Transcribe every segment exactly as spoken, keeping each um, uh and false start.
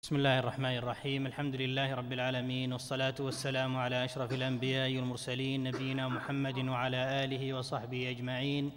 بسم الله الرحمن الرحيم. الحمد لله رب العالمين، والصلاة والسلام على أشرف الأنبياء والمرسلين نبينا محمد وعلى آله وصحبه أجمعين.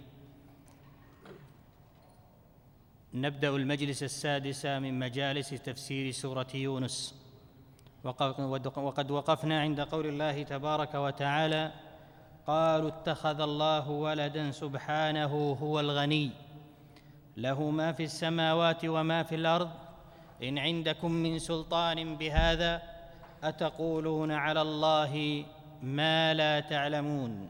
نبدأ المجلس السادس من مجالس تفسير سورة يونس، وقد وقفنا عند قول الله تبارك وتعالى: قالوا اتخذ الله ولدا سبحانه هو الغني له ما في السماوات وما في الأرض إن عندكم من سلطان بهذا أتقولون على الله ما لا تعلمون.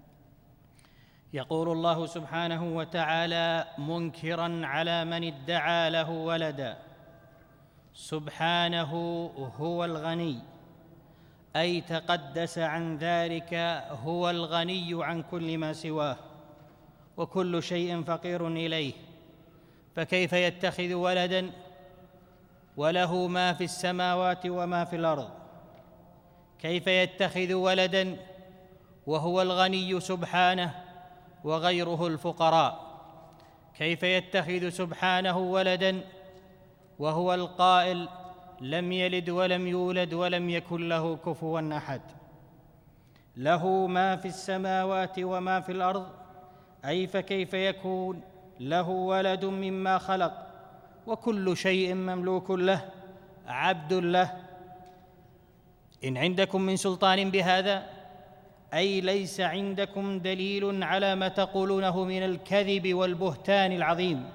يقول الله سبحانه وتعالى منكراً على من ادعى له ولدا: سبحانه هو الغني، أي تقدس عن ذلك، هو الغني عن كل ما سواه، وكل شيء فقير إليه، فكيف يتخذ ولداً وله ما في السماوات وما في الأرض؟ كيف يتخذ ولداً وهو الغني سبحانه وغيره الفقراء؟ كيف يتخذ سبحانه ولداً وهو القائل: لم يلد ولم يولد ولم يكن له كفواً أحد؟ له ما في السماوات وما في الأرض، أي فكيف يكون له ولد مما خلق وكل شيء مملوك له عبد له؟ إن عندكم من سلطان بهذا، أي ليس عندكم دليل على ما تقولونه من الكذب والبهتان العظيم.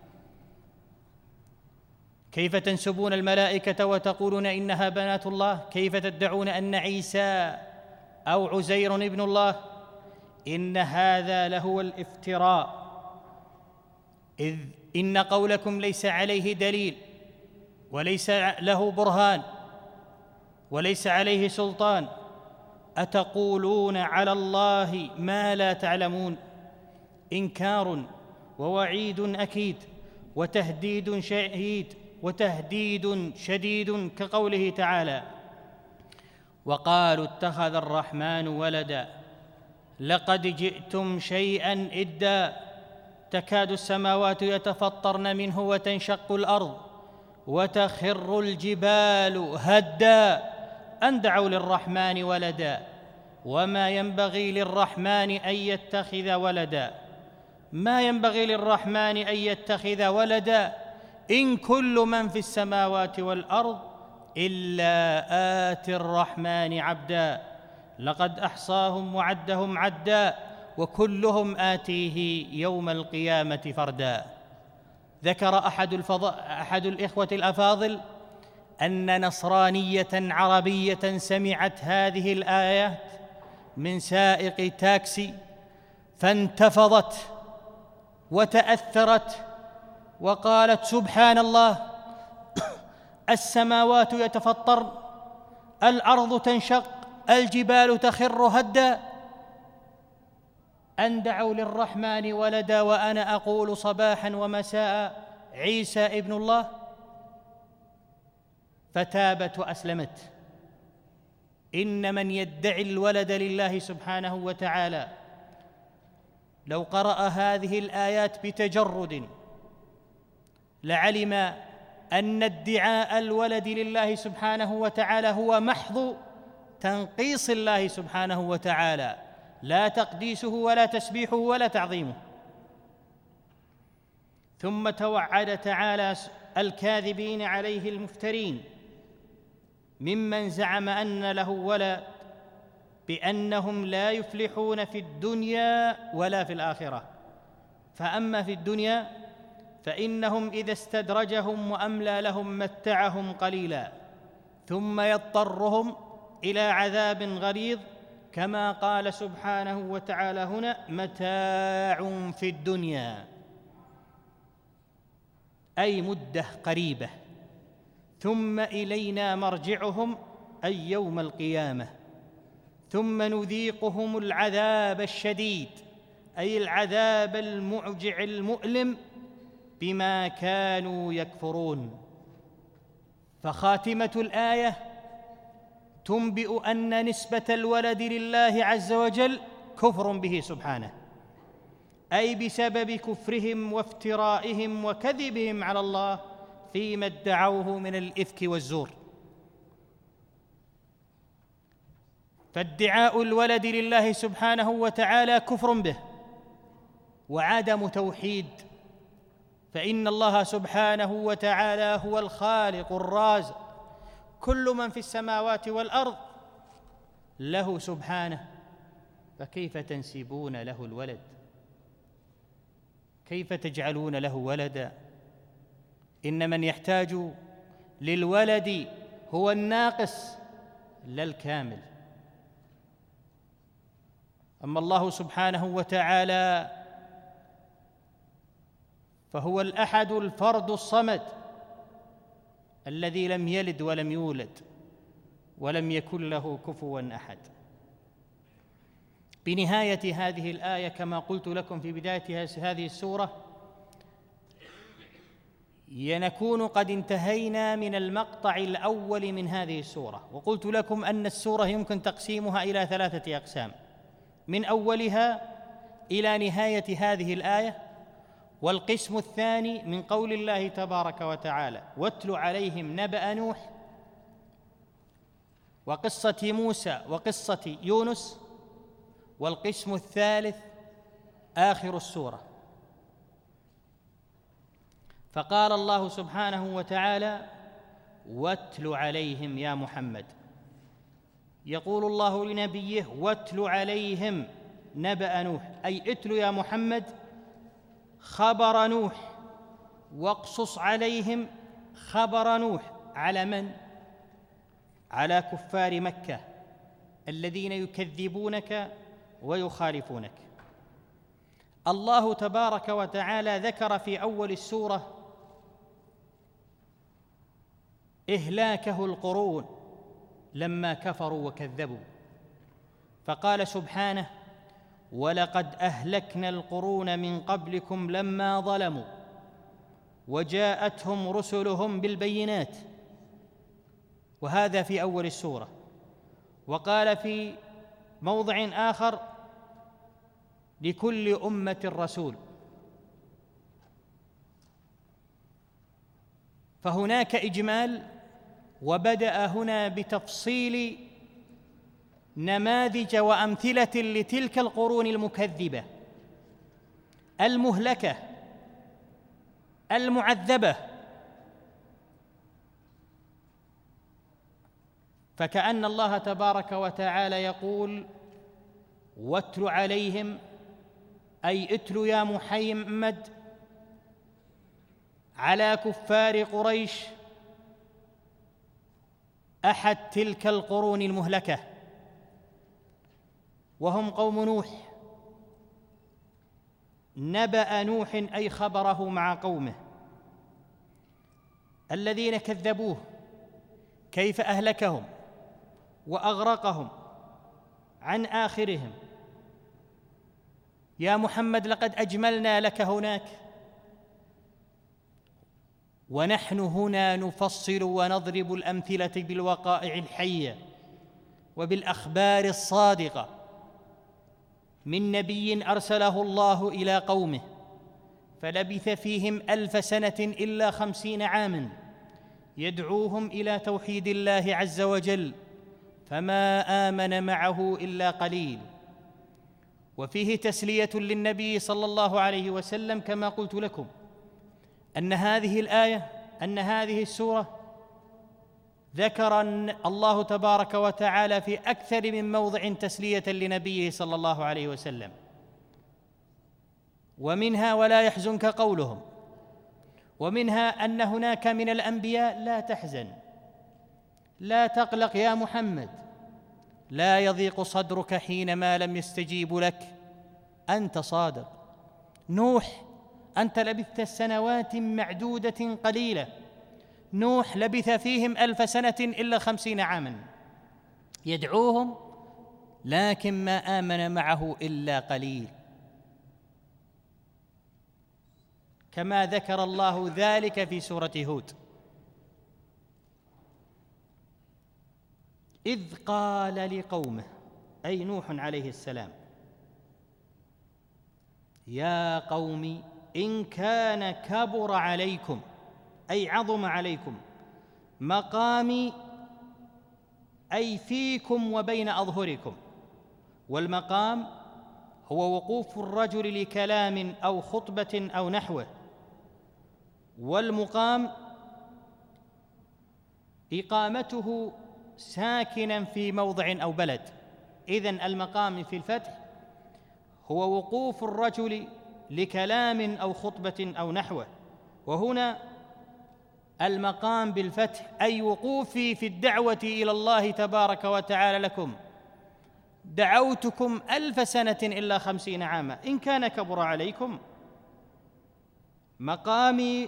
كيف تنسبون الملائكة وتقولون إنها بنات الله؟ كيف تدعون أن عيسى أو عزير ابن الله؟ إن هذا لهو الافتراء، إذ إن قولكم ليس عليه دليل وليس له برهان وليس عليه سلطان. أتقولون على الله ما لا تعلمون. إنكار ووعيد أكيد وتهديد شديد وتهديد شديد كقوله تعالى: وقالوا اتخذ الرحمن ولدا لقد جئتم شيئا إدا تكاد السماوات يتفطرن منه وتنشق الأرض وتخر الجبال هدا أن دعوا للرحمن ولدا وما ينبغي للرحمن أن يتخذ ولدا. ما ينبغي للرحمن أن يتخذ ولدا، إن كل من في السماوات والأرض إلا آتي الرحمن عبدا لقد أحصاهم وعدهم عدا وكلهم آتيه يوم القيامة فردا. ذكر أحد, الفض... أحد الإخوة الأفاضل أن نصرانية عربية سمعت هذه الآيات من سائق تاكسي فانتفضت وتأثرت وقالت: سبحان الله، السماوات يتفطرن، الأرض تنشق، الجبال تخر هدا، أن دعوا للرحمن ولدا وأنا أقول صباحا ومساء عيسى ابن الله. فتابت وأسلمت. إن من يدعي الولد لله سبحانه وتعالى لو قرأ هذه الآيات بتجرد لعلم أن ادعاء الولد لله سبحانه وتعالى هو محض تنقيص الله سبحانه وتعالى، لا تقديسه ولا تسبيحه ولا تعظيمه. ثم توعد تعالى الكاذبين عليه المفترين ممن زعم أن له ولد بأنهم لا يفلحون في الدنيا ولا في الآخرة. فأما في الدنيا فإنهم إذا استدرجهم وأملى لهم متعهم قليلا ثم يضطرهم إلى عذاب غليظ، كما قال سبحانه وتعالى هنا: متاع في الدنيا، أي مدة قريبة، ثم إلينا مرجعهم أي يوم القيامة، ثم نذيقهم العذاب الشديد أي العذاب الموجع المؤلم بما كانوا يكفرون. فخاتمة الآية تنبئ أن نسبة الولد لله عز وجل كفر به سبحانه، أي بسبب كفرهم وافترائهم وكذبهم على الله فيما ادعوه من الإفك والزور. فادعاء الولد لله سبحانه وتعالى كفر به وعدم توحيد، فإن الله سبحانه وتعالى هو الخالق الرازق، كل من في السماوات والأرض له سبحانه، فكيف تنسبون له الولد؟ كيف تجعلون له ولدا؟ إن من يحتاج للولد هو الناقص لا الكامل. أما الله سبحانه وتعالى فهو الأحد الفرد الصمد الذي لم يلد ولم يولد ولم يكن له كفوا أحد. بنهاية هذه الآية كما قلت لكم في بداية هذه السورة نكون قد انتهينا من المقطع الأول من هذه السورة، وقلت لكم أن السورة يمكن تقسيمها إلى ثلاثة أقسام، من أولها إلى نهاية هذه الآية. والقسم الثاني من قول الله تبارك وتعالى واتل عليهم نبأ نوح وقصة موسى وقصة يونس. والقسم الثالث آخر السورة. فقال الله سبحانه وتعالى واتل عليهم يا محمد، يقول الله لنبيه واتل عليهم نبأ نوح، أي اتل يا محمد خبر نوح، واقصص عليهم خبر نوح. على من؟ على كفار مكة الذين يكذبونك ويخالفونك. الله تبارك وتعالى ذكر في أول السورة إهلاكه القرون لما كفروا وكذبوا، فقال سبحانه ولقد أهلكنا القرون من قبلكم لما ظلموا وجاءتهم رسلهم بالبينات، وهذا في أول السورة. وقال في موضع آخر لكل أمة رسول. فهناك إجمال، وبدأ هنا بتفصيل نماذج وأمثلة لتلك القرون المكذبة المهلكة المعذبة. فكأن الله تبارك وتعالى يقول واتل عليهم، أي اتل يا محمد على كفار قريش أحد تلك القرون المهلكة، وهم قوم نوح. نبأ نوح أي خبره مع قومه الذين كذبوه، كيف أهلكهم وأغرقهم عن آخرهم. يا محمد لقد أجملنا لك هناك، ونحن هنا نفصل ونضرب الأمثلة بالوقائع الحية وبالأخبار الصادقة من نبي أرسله الله إلى قومه فلبث فيهم ألف سنة إلا خمسين عاماً يدعوهم إلى توحيد الله عز وجل، فما آمن معه إلا قليل. وفيه تسلية للنبي صلى الله عليه وسلم، كما قلت لكم أن هذه الآية أن هذه السورة ذكر الله تبارك وتعالى في أكثر من موضع تسلية لنبيه صلى الله عليه وسلم، ومنها ولا يحزنك قولهم، ومنها أن هناك من الأنبياء لا تحزن لا تقلق يا محمد، لا يضيق صدرك حينما لم يستجيبوا لك، أنت صادق. نوح أنت لبثت سنوات معدودة قليلة، نوح لبث فيهم ألف سنة إلا خمسين عاماً يدعوهم، لكن ما آمن معه إلا قليل، كما ذكر الله ذلك في سورة هود إذ قال لقومه، أي نوح عليه السلام: يا قوم إن كان كبر عليكم، أي عظم عليكم، مقامي أي فيكم وبين أظهركم. والمقام هو وقوف الرجل لكلام أو خطبة أو نحوه، والمقام إقامته ساكنا في موضع أو بلد. إذن المقام في الفتح هو وقوف الرجل لكلام أو خطبة أو نحوه، وهنا المقام بالفتح أي وقوفي في الدعوة إلى الله تبارك وتعالى لكم. دعوتكم ألف سنة إلا خمسين عاما إن كان كبر عليكم. مقامي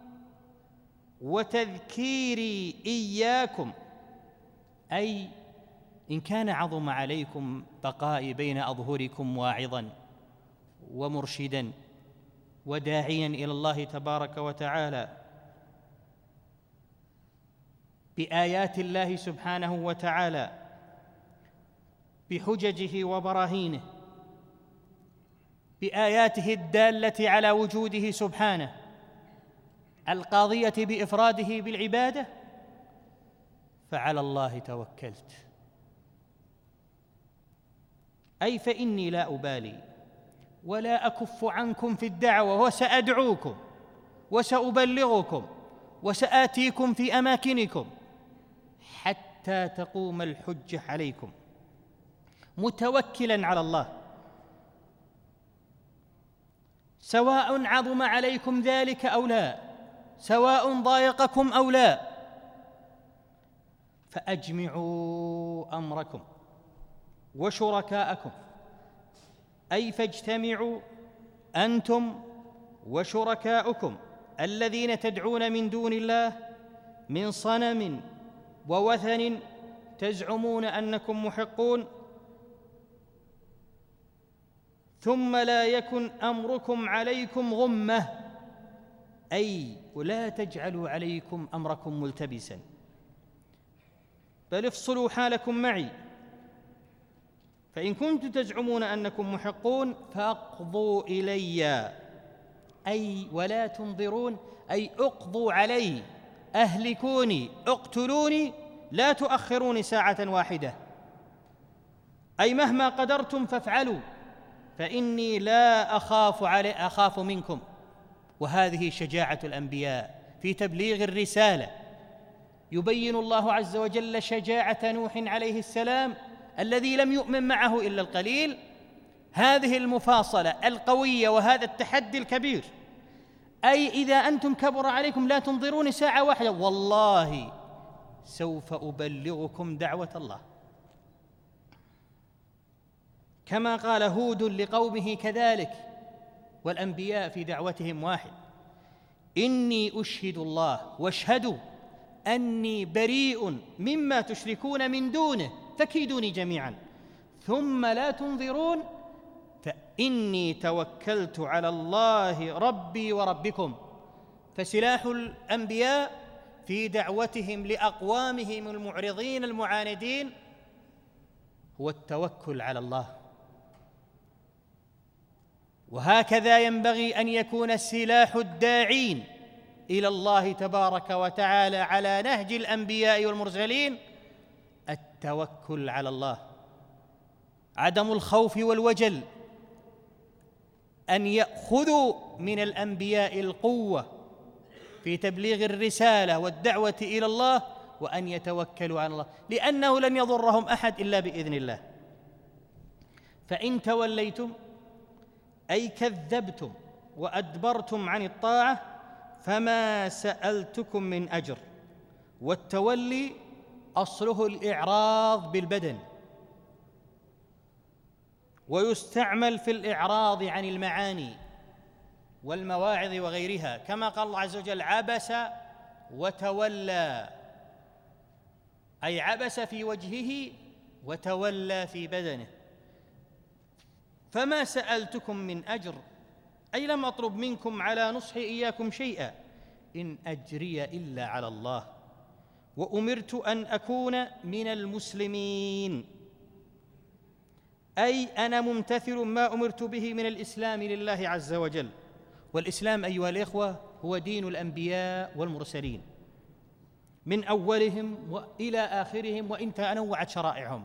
وتذكيري إياكم أي إن كان عظم عليكم بقائي بين أظهركم واعظا ومرشدا وداعيا إلى الله تبارك وتعالى بآيات الله سبحانه وتعالى، بحججه وبراهينه، بآياته الدالة على وجوده سبحانه، القاضية بإفراده بالعبادة، فعلى الله توكلت. أي فإني لا أبالي ولا أكف عنكم في الدعوة، وسأدعوكم وسأبلغكم وسآتيكم في أماكنكم حتى تقوم الحجة عليكم، متوكلا على الله، سواء عظم عليكم ذلك أو لا، سواء ضايقكم أو لا. فأجمعوا أمركم وشركاءكم، أي فاجتمعوا أنتم وشركاؤكم الذين تدعون من دون الله من صنم ووثن تزعمون أنكم محقون، ثم لا يكن أمركم عليكم غمة، أي ولا تجعلوا عليكم أمركم ملتبسا، بل افصلوا حالكم معي. فإن كنتم تزعمون أنكم محقون فاقضوا إلي، أي ولا تنظرون، أي اقضوا علي، أهلكوني، اقتلوني، لا تؤخروني ساعة واحدة، أي مهما قدرتم فافعلوا، فإني لا أخاف علي أخاف منكم. وهذه شجاعة الأنبياء في تبليغ الرسالة. يبين الله عز وجل شجاعة نوح عليه السلام الذي لم يؤمن معه إلا القليل، هذه المفاصلة القوية وهذا التحدي الكبير، أي إذا أنتم كبر عليكم لا تنظروني ساعة واحدة، والله سوف أبلغكم دعوة الله. كما قال هود لقومه كذلك، والأنبياء في دعوتهم واحد: إني أشهد الله واشهدوا أني بريء مما تشركون من دونه فكيدوني جميعا ثم لا تنظرون فإني توكلت على الله ربي وربكم. فسلاح الأنبياء في دعوتهم لأقوامهم المعرضين المعاندين هو التوكل على الله، وهكذا ينبغي أن يكون سلاح الداعين إلى الله تبارك وتعالى على نهج الأنبياء والمرسلين التوكل على الله، عدم الخوف والوجل، أن يأخذوا من الأنبياء القوة في تبليغ الرسالة والدعوة إلى الله، وأن يتوكلوا على الله، لأنه لن يضرهم أحد إلا بإذن الله. فإن توليتم أي كذبتم وأدبرتم عن الطاعة فما سألتكم من أجر. والتولي أصله الإعراض بالبدن، ويستعمل في الإعراض عن المعاني والمواعظ وغيرها، كما قال الله عز وجل: عبس وتولى، أي عبس في وجهه وتولى في بدنه. فما سألتكم من أجر أي لم أطلب منكم على نصح إياكم شيئا، إن أجري إلا على الله، وأمرت أن أكون من المسلمين، أي أنا ممتثل ما أمرت به من الإسلام لله عز وجل. والإسلام أيها الإخوة هو دين الأنبياء والمرسلين من أولهم وإلى آخرهم، وإن تنوعت شرائعهم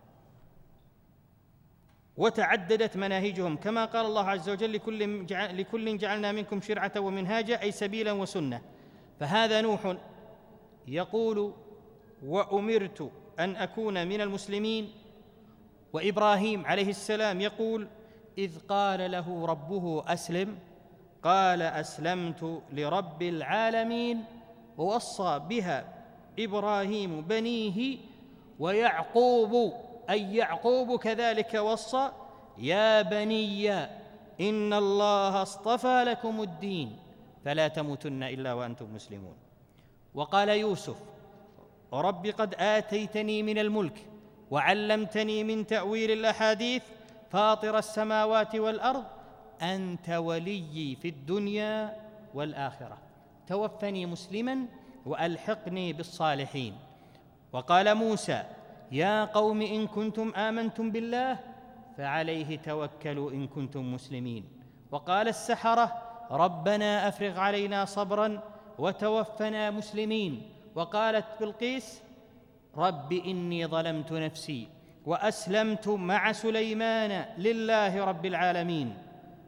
وتعددت مناهجهم، كما قال الله عز وجل: لكل لكل جعلنا منكم شرعة ومنهاجا، أي سبيلا وسنة. فهذا نوح يقول: وأمرت أن أكون من المسلمين، وإبراهيم عليه السلام يقول: إذ قال له ربه أسلم قال أسلمت لرب العالمين، ووصى بها إبراهيم بنيه، ويعقوب أي يعقوب كذلك وصى: يا بني إن الله اصطفى لكم الدين فلا تموتن إلا وأنتم مسلمون. وقال يوسف: رب قد آتيتني من الملك وعلمتني من تأويل الأحاديث فاطر السماوات والأرض أنت وليي في الدنيا والآخرة توفني مسلما وألحقني بالصالحين. وقال موسى: يا قوم إن كنتم آمنتم بالله فعليه توكلوا إن كنتم مسلمين. وقال السحرة: ربنا أفرغ علينا صبرا وتوفنا مسلمين. وقالت بلقيس: رب إني ظلمت نفسي وأسلمت مع سليمان لله رب العالمين.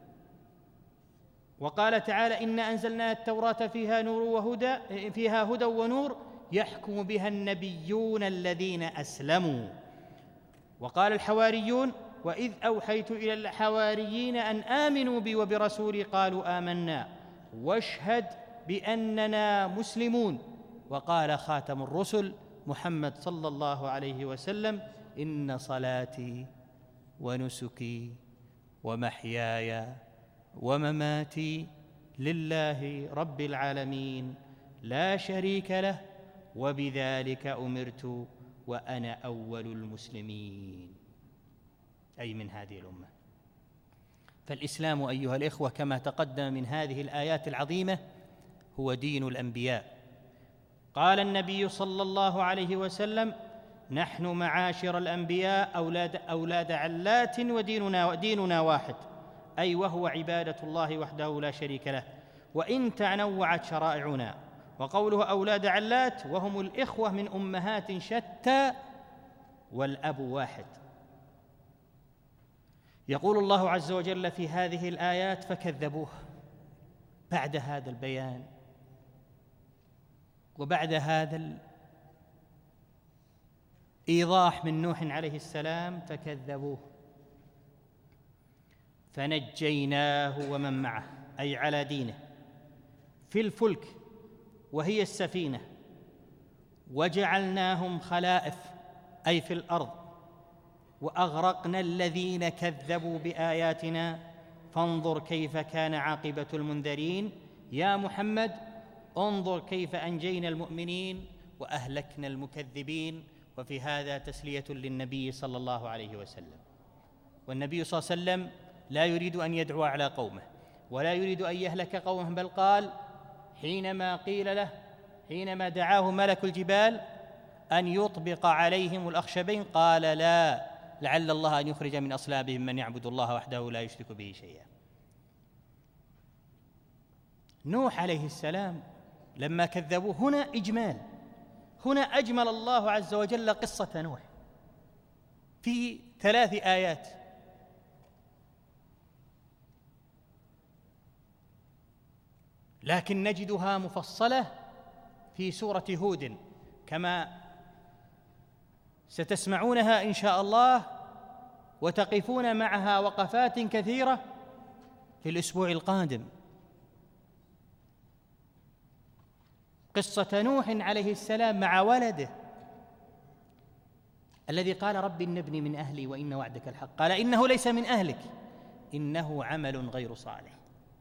وقال تعالى: إنا أنزلنا التوراة فيها نور وهدى فيها هدى ونور يحكم بها النبيون الذين أسلموا. وقال الحواريون: وإذ أوحيت إلى الحواريين أن آمنوا بي وبرسولي قالوا آمنا واشهد بأننا مسلمون. وقال خاتم الرسل محمد صلى الله عليه وسلم: إن صلاتي ونسكي ومحياي ومماتي لله رب العالمين لا شريك له وبذلك أمرت وأنا أول المسلمين، أي من هذه الأمة. فالإسلام أيها الإخوة كما تقدم من هذه الآيات العظيمة هو دين الأنبياء. قال النبي صلى الله عليه وسلم: نحن معاشر الأنبياء أولاد, أولاد علات وديننا, وديننا واحد، أي وهو عبادة الله وحده لا شريك له، وإن تنوعت شرائعنا. وقوله أولاد علات وهم الإخوة من أمهات شتى والأب واحد. يقول الله عز وجل في هذه الآيات: فكذبوه. بعد هذا البيان وبعد هذا الإيضاح من نوح عليه السلام فكذبوه فنجيناه ومن معه، أي على دينه، في الفلك وهي السفينة، وجعلناهم خلائف أي في الأرض، وأغرقنا الذين كذبوا بآياتنا فانظر كيف كان عاقبة المنذرين. يا محمد انظر كيف أنجينا المؤمنين وأهلكنا المكذبين. وفي هذا تسلية للنبي صلى الله عليه وسلم. والنبي صلى الله عليه وسلم لا يريد أن يدعو على قومه ولا يريد أن يهلك قومه، بل قال حينما قيل له حينما دعاه ملك الجبال أن يطبق عليهم الأخشبين قال: لا، لعل الله أن يخرج من أصلابهم من يعبد الله وحده لا يشرك به شيئا. نوح عليه السلام لما كذبوه، هنا إجمال، هنا أجمل الله عز وجل قصة نوح في ثلاث آيات. لكن نجدها مفصلة في سورة هود كما ستسمعونها إن شاء الله، وتقفون معها وقفات كثيرة في الأسبوع القادم. قصة نوح عليه السلام مع ولده الذي قال: رب إن ابني من أهلي وإن وعدك الحق، قال: إنه ليس من أهلك إنه عمل غير صالح.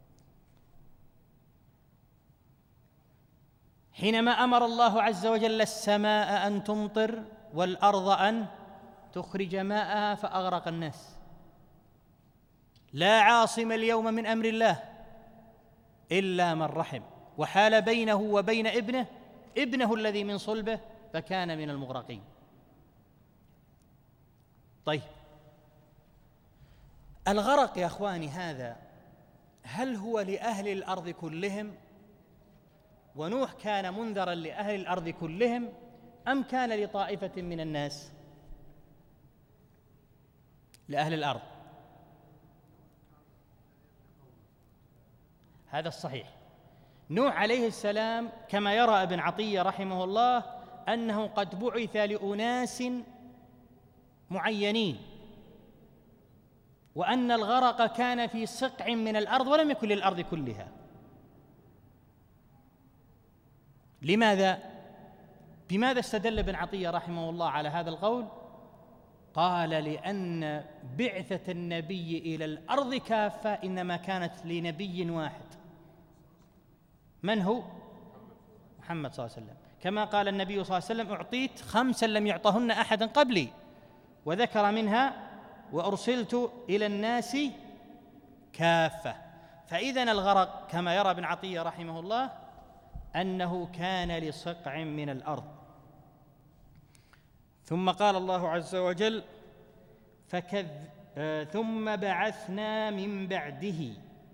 حينما أمر الله عز وجل السماء أن تمطر والأرض أن تخرج ماءها فأغرق الناس، لا عاصم اليوم من أمر الله إلا من رحم، وحال بينه وبين ابنه ابنه الذي من صلبه فكان من المغرقين. طيب، الغرق يا أخواني هذا هل هو لأهل الأرض كلهم ونوح كان منذرا لأهل الأرض كلهم أم كان لطائفة من الناس؟ لأهل الأرض. هذا الصحيح. نوح عليه السلام كما يرى ابن عطية رحمه الله أنه قد بعث لأناس معينين، وأن الغرق كان في صقع من الأرض ولم يكن للأرض كلها. لماذا؟ بماذا استدل ابن عطية رحمه الله على هذا القول؟ قال: لأن بعثة النبي إلى الأرض كافة إنما كانت لنبي واحد. من هو؟ محمد صلى الله عليه وسلم، كما قال النبي صلى الله عليه وسلم: أعطيت خمسا لم يعطهن أحدا قبلي، وذكر منها: وأرسلت إلى الناس كافة. فإذن الغرق كما يرى ابن عطية رحمه الله أنه كان لصقع من الأرض. ثم قال الله عز وجل: فكذ آه ثم بعثنا من بعده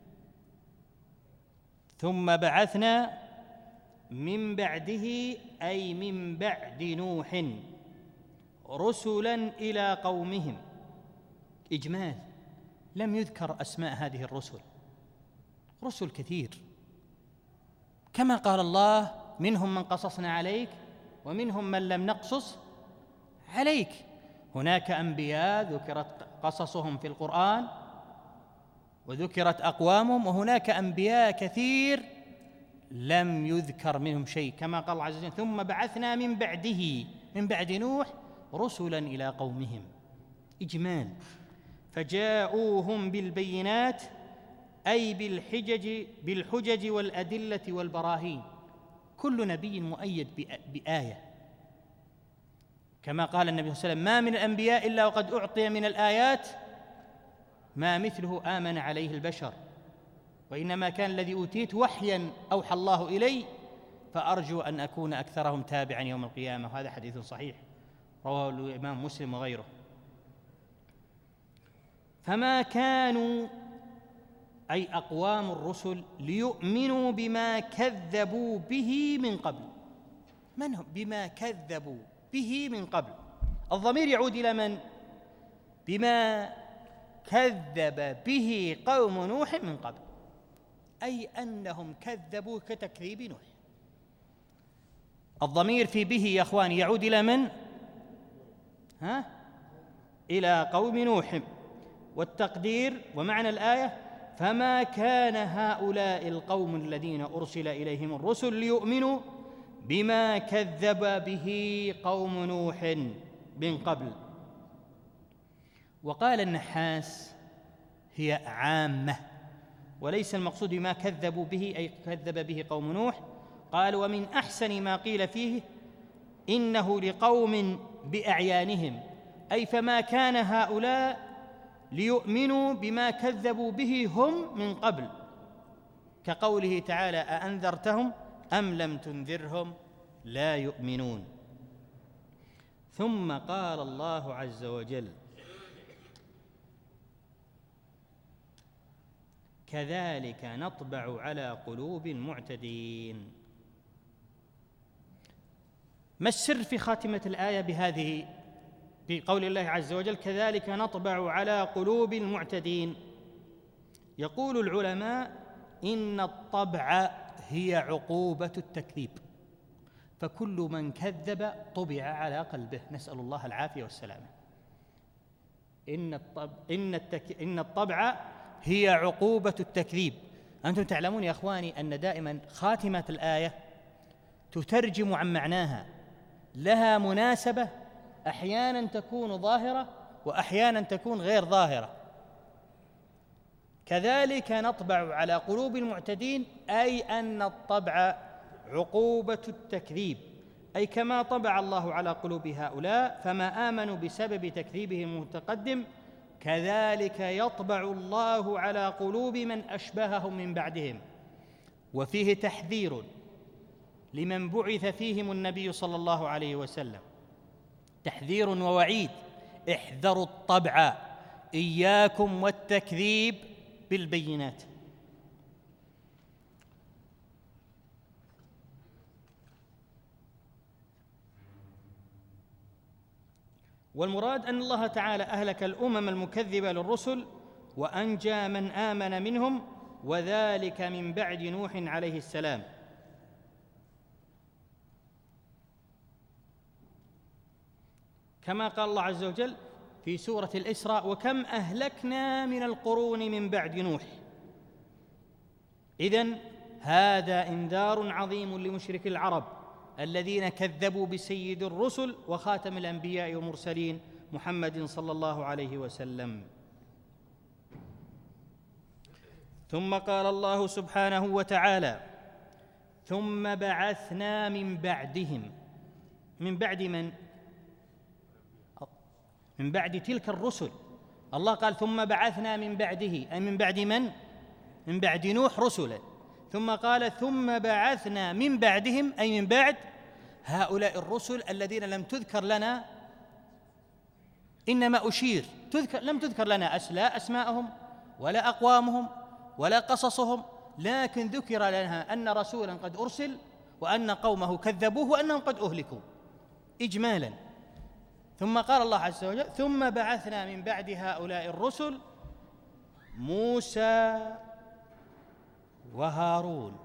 ثم بعثنا من بعده أي من بعد نوح رسلا إلى قومهم. إجمال، لم يذكر أسماء هذه الرسل، رسل كثير، كما قال الله: منهم من قصصنا عليك ومنهم من لم نقصص عليك. هناك أنبياء ذكرت قصصهم في القرآن وذكرت أقوامهم، وهناك أنبياء كثير لم يذكر منهم شيء، كما قال الله عز وجل: ثم بعثنا من بعده من بعد نوح رسلا إلى قومهم. إجمال، فجاءوهم بالبينات أي بالحجج بالحجج والأدلة والبراهين. كل نبي مؤيد بآية، كما قال النبي صلى الله عليه وسلم: ما من الأنبياء إلا وقد أعطي من الآيات ما مثله آمن عليه البشر، وإنما كان الذي أوتيت وحيا أوحى الله إلي، فأرجو أن أكون أكثرهم تابعا يوم القيامة. وهذا حديث صحيح رواه الإمام مسلم وغيره. فما كانوا أي أقوام الرسل ليؤمنوا بما كذبوا به من قبل. من هم بما كذبوا به من قبل؟ الضمير يعود إلى من؟ بما كذب به قوم نوح من قبل، أي أنهم كذبوا كتكذيب نوح. الضمير في به يا أخواني يعود إلى من؟ ها؟ إلى قوم نوح. والتقدير ومعنى الآية: فما كان هؤلاء القوم الذين أرسل إليهم الرسل ليؤمنوا بما كذب به قوم نوح من قبل. وقال النحاس: هي عامة، وليس المقصود بما كذبوا به أي كذب به قوم نوح. قال: ومن أحسن ما قيل فيه إنه لقوم بأعيانهم، أي فما كان هؤلاء ليؤمنوا بما كذبوا به هم من قبل، كقوله تعالى: أأنذرتهم أم لم تنذرهم لا يؤمنون. ثم قال الله عز وجل: كذلك نطبع على قلوب المعتدين. ما السر في خاتمة الآية بهذه بقول الله عز وجل: كذلك نطبع على قلوب المعتدين؟ يقول العلماء: إن الطبع هي عقوبة التكذيب، فكل من كذب طبع على قلبه، نسأل الله العافية والسلامة. إن الطبع, إن التك... إن الطبع هي عقوبة التكذيب. أنتم تعلمون يا أخواني أن دائما خاتمة الآية تترجم عن معناها، لها مناسبة، أحيانا تكون ظاهرة وأحيانا تكون غير ظاهرة. كذلك نطبع على قلوب المعتدين، أي أن الطبع عقوبة التكذيب، أي كما طبع الله على قلوب هؤلاء فما آمنوا بسبب تكذيبهم المتقدم، كذلك يطبع الله على قلوب من أشبههم من بعدهم. وفيه تحذير لمن بعث فيهم النبي صلى الله عليه وسلم، تحذير ووعيد: احذروا الطبع، إياكم والتكذيب بالبينات. والمراد أن الله تعالى أهلك الأمم المكذبة للرسل وأنجى من آمن منهم، وذلك من بعد نوح عليه السلام. كما قال الله عز وجل في سورة الإسراء: وكم أهلكنا من القرون من بعد نوح. إذن هذا إنذار عظيم لمشرك العرب الذين كذبوا بسيد الرسل وخاتم الأنبياء والمرسلين محمد صلى الله عليه وسلم. ثم قال الله سبحانه وتعالى: ثم بعثنا من بعدهم. من بعد من؟ من بعد تلك الرسل. الله قال ثم بعثنا من بعده، أي من بعد من؟ من بعد نوح رسلا. ثم قال ثم بعثنا من بعدهم، أي من بعد هؤلاء الرسل الذين لم تذكر لنا، إنما أشير تذكر لم تذكر لنا لا أسماءهم ولا أقوامهم ولا قصصهم، لكن ذكر لنا أن رسولا قد أرسل وأن قومه كذبوه وأنهم قد أهلكوا إجمالا. ثم قال الله عز وجل: ثم بعثنا من بعد هؤلاء الرسل موسى وهارون.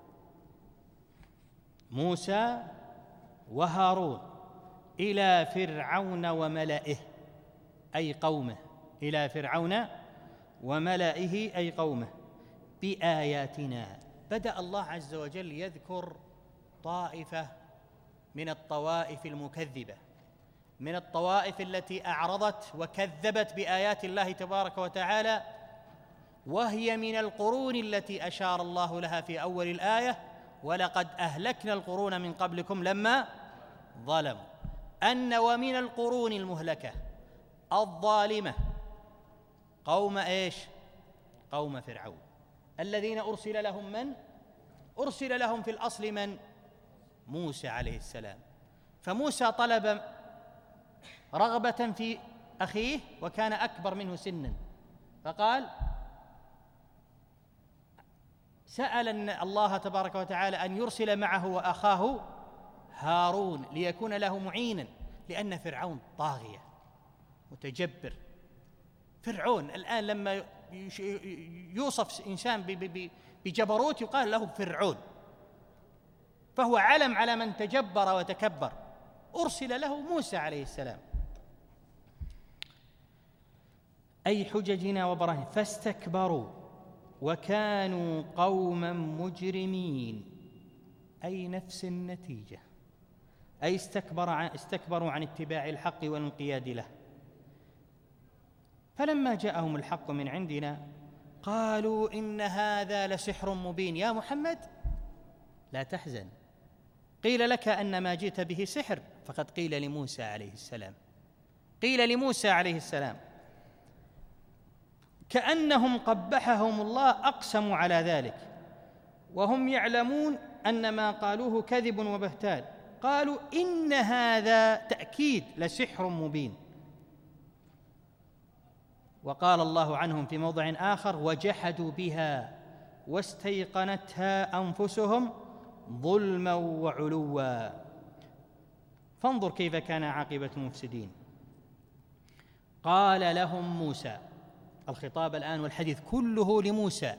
موسى وهارون إلى فرعون وملئه، أي قومه، إلى فرعون وملئه أي قومه، بآياتنا. بدأ الله عز وجل يذكر طائفة من الطوائف المكذبة، من الطوائف التي أعرضت وكذبت بآيات الله تبارك وتعالى، وهي من القرون التي أشار الله لها في أول الآية: ولقد أهلكنا القرون من قبلكم لما ظلموا. أن ومن القرون المهلكة الظالمة قوم إيش؟ قوم فرعون، الذين أرسل لهم من؟ أرسل لهم في الأصل من؟ موسى عليه السلام. فموسى طلب رغبة في أخيه وكان أكبر منه سنا، فقال سأل الله تبارك وتعالى أن يرسل معه وأخاه هارون ليكون له معينا، لأن فرعون طاغية متجبر. فرعون الآن لما يوصف إنسان بجبروت يقال له فرعون، فهو علم على من تجبر وتكبر. أرسل له موسى عليه السلام، أي حججنا وبراهين، فاستكبروا وكانوا قوما مجرمين، أي نفس النتيجة، أي استكبر عن استكبروا عن اتباع الحق والانقياد له. فلما جاءهم الحق من عندنا قالوا إن هذا لسحر مبين. يا محمد لا تحزن، قيل لك أن ما جئت به سحر، فقد قيل لموسى عليه السلام، قيل لموسى عليه السلام، كأنهم قبحهم الله أقسموا على ذلك وهم يعلمون أن ما قالوه كذب وبهتان. قالوا إن هذا تأكيد لسحر مبين. وقال الله عنهم في موضع آخر: وجحدوا بها واستيقنتها أنفسهم ظلما وعلوا. فانظر كيف كان عاقبة المفسدين. قال لهم موسى، الخطاب الآن والحديث كله لموسى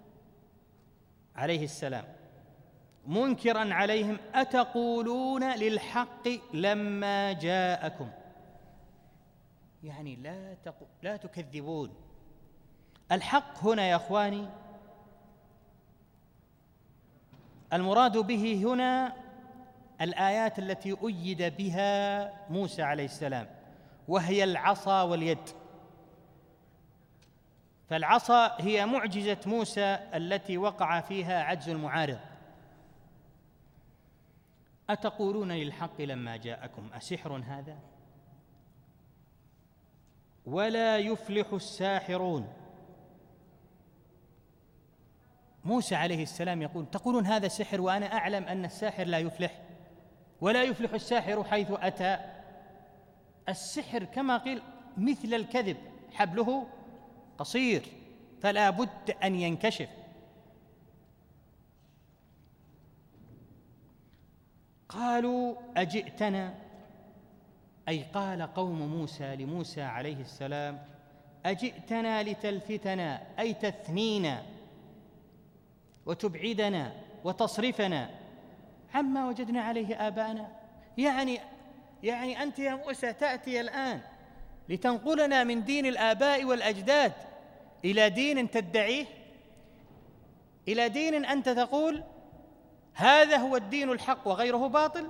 عليه السلام، منكرا عليهم: أتقولون للحق لما جاءكم؟ يعني لا تقو... لا تكذبون. الحق هنا يا أخواني المراد به هنا الآيات التي أيد بها موسى عليه السلام، وهي العصا واليد. فالعصا هي معجزة موسى التي وقع فيها عجز المعارض. أتقولون للحق لما جاءكم أسحر هذا؟ ولا يفلح الساحرون. موسى عليه السلام يقول: تقولون هذا سحر وأنا أعلم أن الساحر لا يفلح، ولا يفلح الساحر حيث أتى. السحر كما قيل مثل الكذب، حبله قصير فلا بد أن ينكشف. قالوا أجئتنا، أي قال قوم موسى لموسى عليه السلام: أجئتنا لتلفتنا، أي تثنينا وتبعدنا وتصرفنا عما وجدنا عليه آباءنا. يعني يعني أنت يا موسى تأتي الآن لتنقلنا من دين الآباء والأجداد إلى دين تدعيه، إلى دين أنت تقول هذا هو الدين الحق وغيره باطل،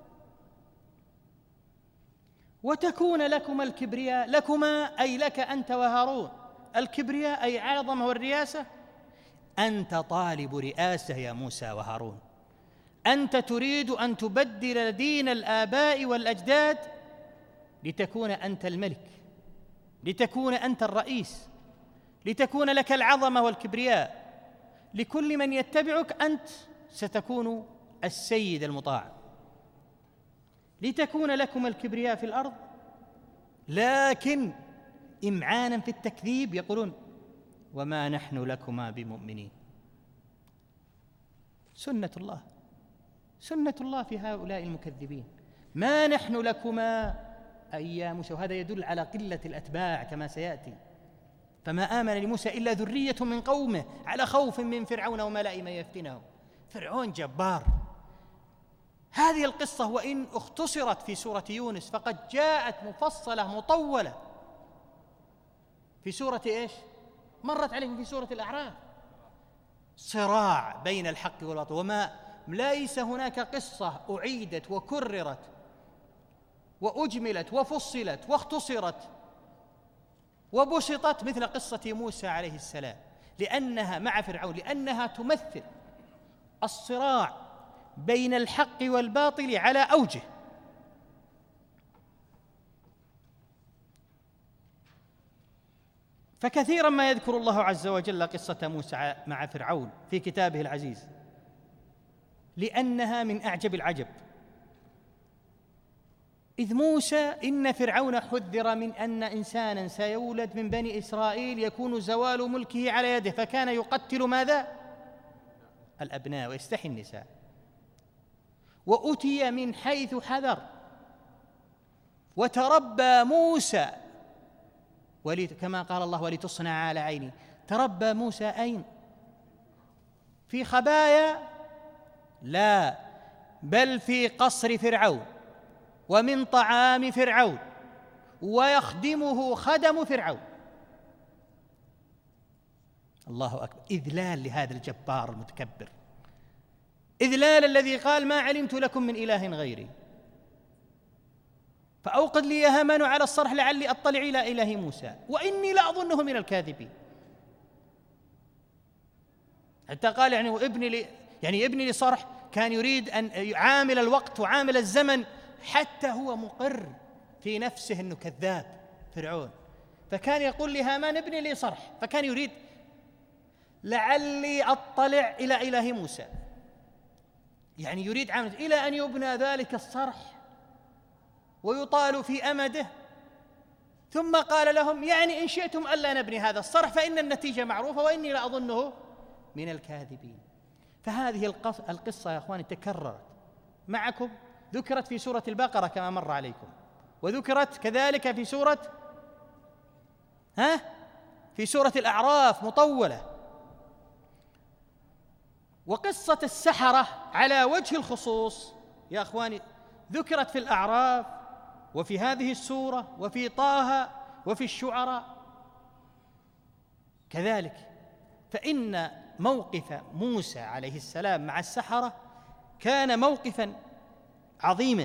وتكون لكما الكبرياء، لكما أي لك أنت وهارون، الكبرياء أي عظمة والرياسة. أنت طالب رئاسة يا موسى وهارون، أنت تريد أن تبدل دين الآباء والأجداد لتكون أنت الملك، لتكون أنت الرئيس، لتكون لك العظمة والكبرياء، لكل من يتبعك أنت ستكون السيد المطاع، لتكون لكم الكبرياء في الأرض. لكن إمعانا في التكذيب يقولون: وما نحن لكما بمؤمنين. سنة الله، سنة الله في هؤلاء المكذبين. ما نحن لكما أي يا موسى، وهذا يدل على قلة الأتباع كما سيأتي. فما آمن لموسى إلا ذرية من قومه على خوف من فرعون وملئه من يفتنهم. فرعون جبار. هذه القصة وإن اختصرت في سورة يونس فقد جاءت مفصلة مطولة في سورة إيش؟ مرت عليهم في سورة الأعراف. صراع بين الحق والباطل، وما ليس هناك قصة أعيدت وكررت وأجملت وفصلت واختصرت وبسطت مثل قصة موسى عليه السلام، لأنها مع فرعون، لأنها تمثل الصراع بين الحق والباطل على أوجه. فكثيرا ما يذكر الله عز وجل قصة موسى مع فرعون في كتابه العزيز، لأنها من أعجب العجب. إذ موسى إن فرعون حذر من أن إنسانا سيولد من بني إسرائيل يكون زوال ملكه على يده، فكان يقتل ماذا؟ الأبناء ويستحي النساء. وأتي من حيث حذر، وتربى موسى كما قال الله: ولتصنع على عيني. تربى موسى أين؟ في خبايا؟ لا، بل في قصر فرعون ومن طعام فرعون، ويخدمه خدم فرعون. الله أكبر. إذلال لهذا الجبار المتكبر، إذلال الذي قال: ما علمت لكم من إله غيري فأوقد لي يا هامان على الصرح لعلي أطلع إلى إله موسى وإني لأظنه من الكاذبين. حتى قال يعني ابني لي يعني ابني لي صرح، كان يريد أن يعامل الوقت وعامل الزمن حتى هو مقر في نفسه أنه كذاب فرعون، فكان يقول لهامان: ابني لي صرح، فكان يريد لعلي أطلع إلى إله موسى، يعني يريد عمل إلى أن يبنى ذلك الصرح ويطال في أمده. ثم قال لهم: يعني إن شئتم ألا نبني هذا الصرح فإن النتيجة معروفة وإني لأظنه من الكاذبين. فهذه القصة يا أخواني تكررت معكم، ذكرت في سورة البقرة كما مر عليكم، وذكرت كذلك في سورة ها في سورة الأعراف مطولة. وقصة السحرة على وجه الخصوص يا أخواني ذكرت في الأعراف وفي هذه السورة وفي طه وفي الشعراء كذلك. فإن موقف موسى عليه السلام مع السحرة كان موقفاً عظيماً.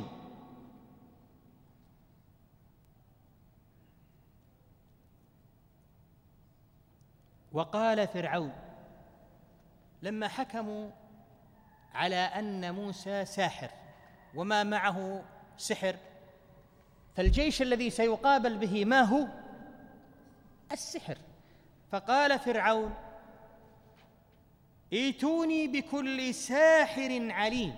وقال فرعون لما حكموا على أن موسى ساحر وما معه سحر، فالجيش الذي سيقابل به ما هو؟ السحر. فقال فرعون: ائتوني بكل ساحر عليم.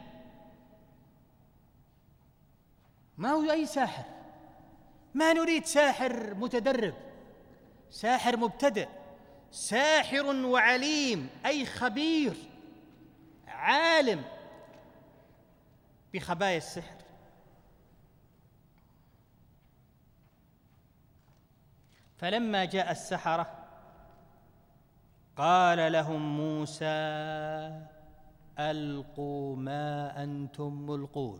ما هو أي ساحر؟ ما نريد ساحر متدرب، ساحر مبتدئ، ساحر وعليم أي خبير عالم بخبايا السحر. فلما جاء السحرة قال لهم موسى: ألقوا ما أنتم ملقون.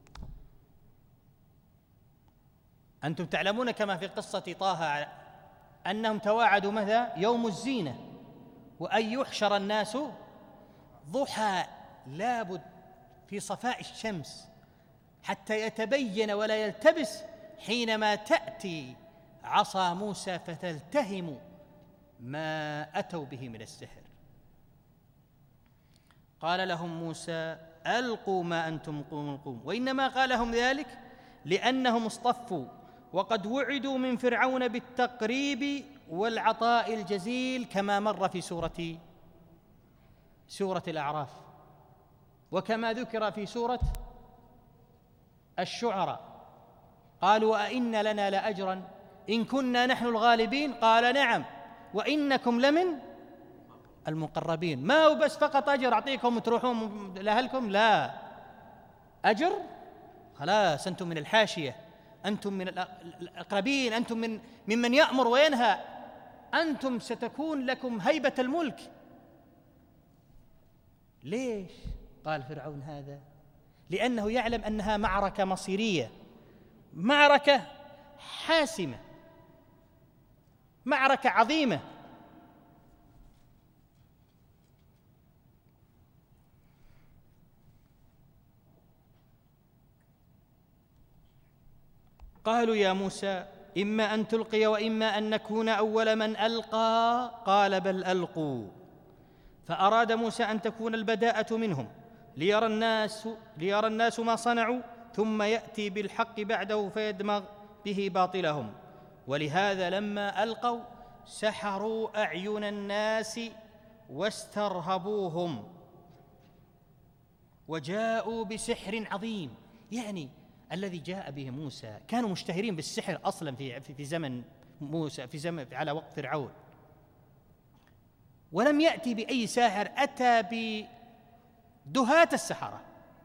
أنتم تعلمون كما في قصة طه أنهم تواعدوا ماذا؟ يوم الزينة، وأن يحشر الناس ضحى، لابد في صفاء الشمس حتى يتبين ولا يلتبس، حينما تأتي عصا موسى فتلتهم ما أتوا به من السحر. قال لهم موسى: ألقوا ما أنتم ملقون. وإنما قال لهم ذلك لأنهم اصطفوا وقد وعدوا من فرعون بالتقريب والعطاء الجزيل، كما مر في سورة سورة الأعراف، وكما ذكر في سورة الشعراء. قالوا: أئن لنا لأجرا إن كنا نحن الغالبين؟ قال: نعم وإنكم لمن المقربين. ما هو بس فقط أجر أعطيكم وتروحون لأهلكم، لا، أجر خلاص، أنتم من الحاشية، أنتم من الأقربين، أنتم من ممن يأمر وينهى، أنتم ستكون لكم هيبة الملك. ليش قال فرعون هذا؟ لأنه يعلم أنها معركة مصيرية، معركة حاسمة، معركة عظيمة. قالوا: يا موسى إما أن تلقي وإما أن نكون أول من ألقى. قال: بل ألقوا. فأراد موسى أن تكون البداءة منهم ليرى الناس ليرى الناس ما صنعوا، ثم يأتي بالحق بعده فيدمغ به باطلهم. ولهذا لما ألقوا سحروا أعين الناس واسترهبوهم وجاءوا بسحر عظيم. يعني الذي جاء به موسى، كانوا مشتهرين بالسحر أصلا في في زمن موسى، في زمن على وقت فرعون، ولم يأتي بأي ساحر، أتى بدهاة السحرة،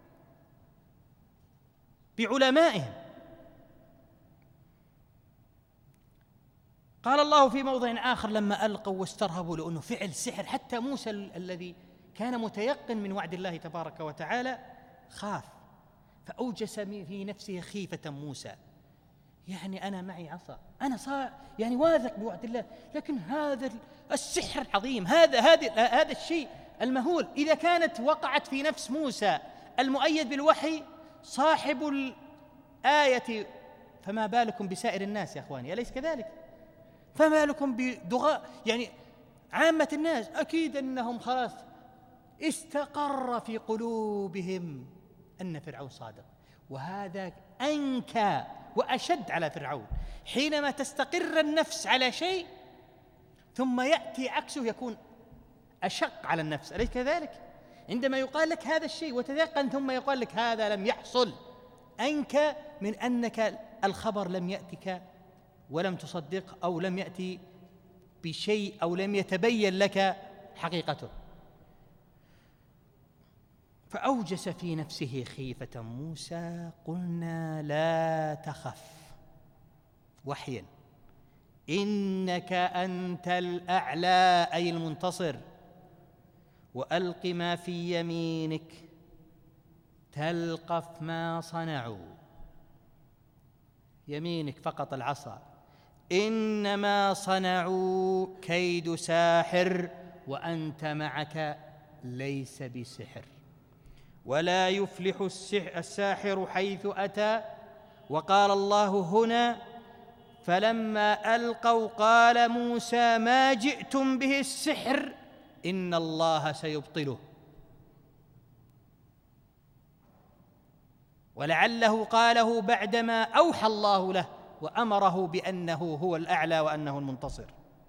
بعلمائهم. قال الله في موضع آخر: لما ألقوا واسترهبوا، لأنه فعل سحر. حتى موسى الذي كان متيقن من وعد الله تبارك وتعالى خاف، فأوجس في نفسه خيفة موسى. يعني أنا معي عصا، أنا صار يعني واثق بوعد الله، لكن هذا السحر العظيم، هذا هذا هذا الشيء المهول، إذا كانت وقعت في نفس موسى المؤيد بالوحي صاحب الآية، فما بالكم بسائر الناس يا أخواني؟ أليس كذلك؟ فما بالكم بدغاء يعني عامة الناس؟ أكيد أنهم خلاص استقر في قلوبهم أن فرعون صادق، وهذا أنكى وأشد على فرعون. حينما تستقر النفس على شيء ثم يأتي عكسه يكون أشق على النفس، أليس كذلك؟ عندما يقال لك هذا الشيء وتيقن ثم يقال لك هذا لم يحصل، أنكى من أنك الخبر لم يأتك ولم تصدق، أو لم يأتي بشيء، أو لم يتبين لك حقيقته. فأوجس في نفسه خيفة موسى. قلنا: لا تخف، وحيا، إنك أنت الأعلى، أي المنتصر، وألق ما في يمينك تلقف ما صنعوا. يمينك فقط العصا، إنما صنعوا كيد ساحر وأنت معك ليس بسحر، ولا يفلح الساحر حيث أتى. وقال الله هنا: فلما ألقوا قال موسى ما جئتم به السحر إن الله سيبطله. ولعله قاله بعدما أوحى الله له وأمره بأنه هو الأعلى وأنه المنتصر.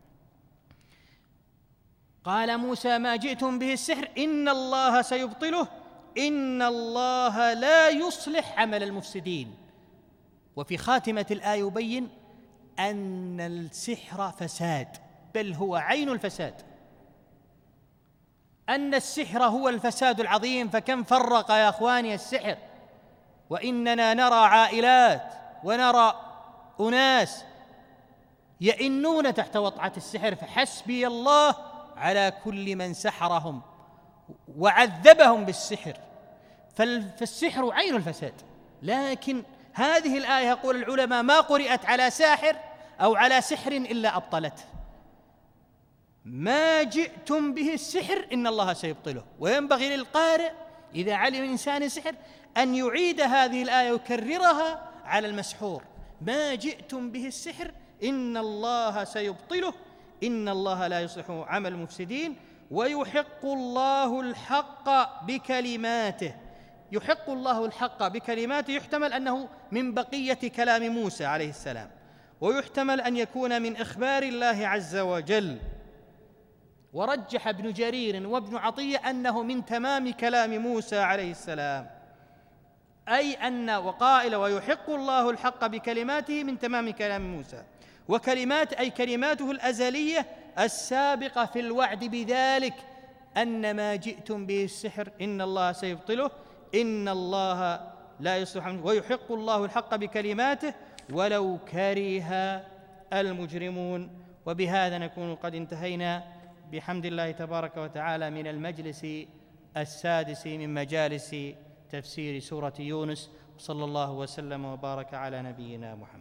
قال موسى ما جئتم به السحر إن الله سيبطله إن الله لا يصلح عمل المفسدين. وفي خاتمة الآية يبين أن السحر فساد، بل هو عين الفساد، أن السحر هو الفساد العظيم. فكم فرق يا أخواني السحر، وإننا نرى عائلات ونرى أناس يئنون تحت وطعة السحر، فحسبي الله على كل من سحرهم وعذبهم بالسحر. فالسحر عين الفساد، لكن هذه الآية يقول العلماء ما قرأت على ساحر أو على سحر إلا أبطلته. ما جئتم به السحر إن الله سيبطله. وينبغي للقارئ إذا علم إنسان سحر أن يعيد هذه الآية ويكررها على المسحور: ما جئتم به السحر إن الله سيبطله إن الله لا يصلح عمل المفسدين ويحق الله الحق بكلماته. يحق الله الحق بكلماته يحتمل أنه من بقية كلام موسى عليه السلام، ويحتمل أن يكون من إخبار الله عز وجل. ورجح ابن جرير وابن عطية أنه من تمام كلام موسى عليه السلام، أي أن وقائل ويحق الله الحق بكلماته من تمام كلام موسى، وكلمات أي كلماته الأزلية السابقة في الوعد بذلك، أن ما جئتم به السحر إن الله سيبطله إن الله لا يصلح ويحق الله الحق بكلماته ولو كره المجرمون. وبهذا نكون قد انتهينا بحمد الله تبارك وتعالى من المجلس السادس من مجالس تفسير سورة يونس، صلى الله وسلم وبارك على نبينا محمد.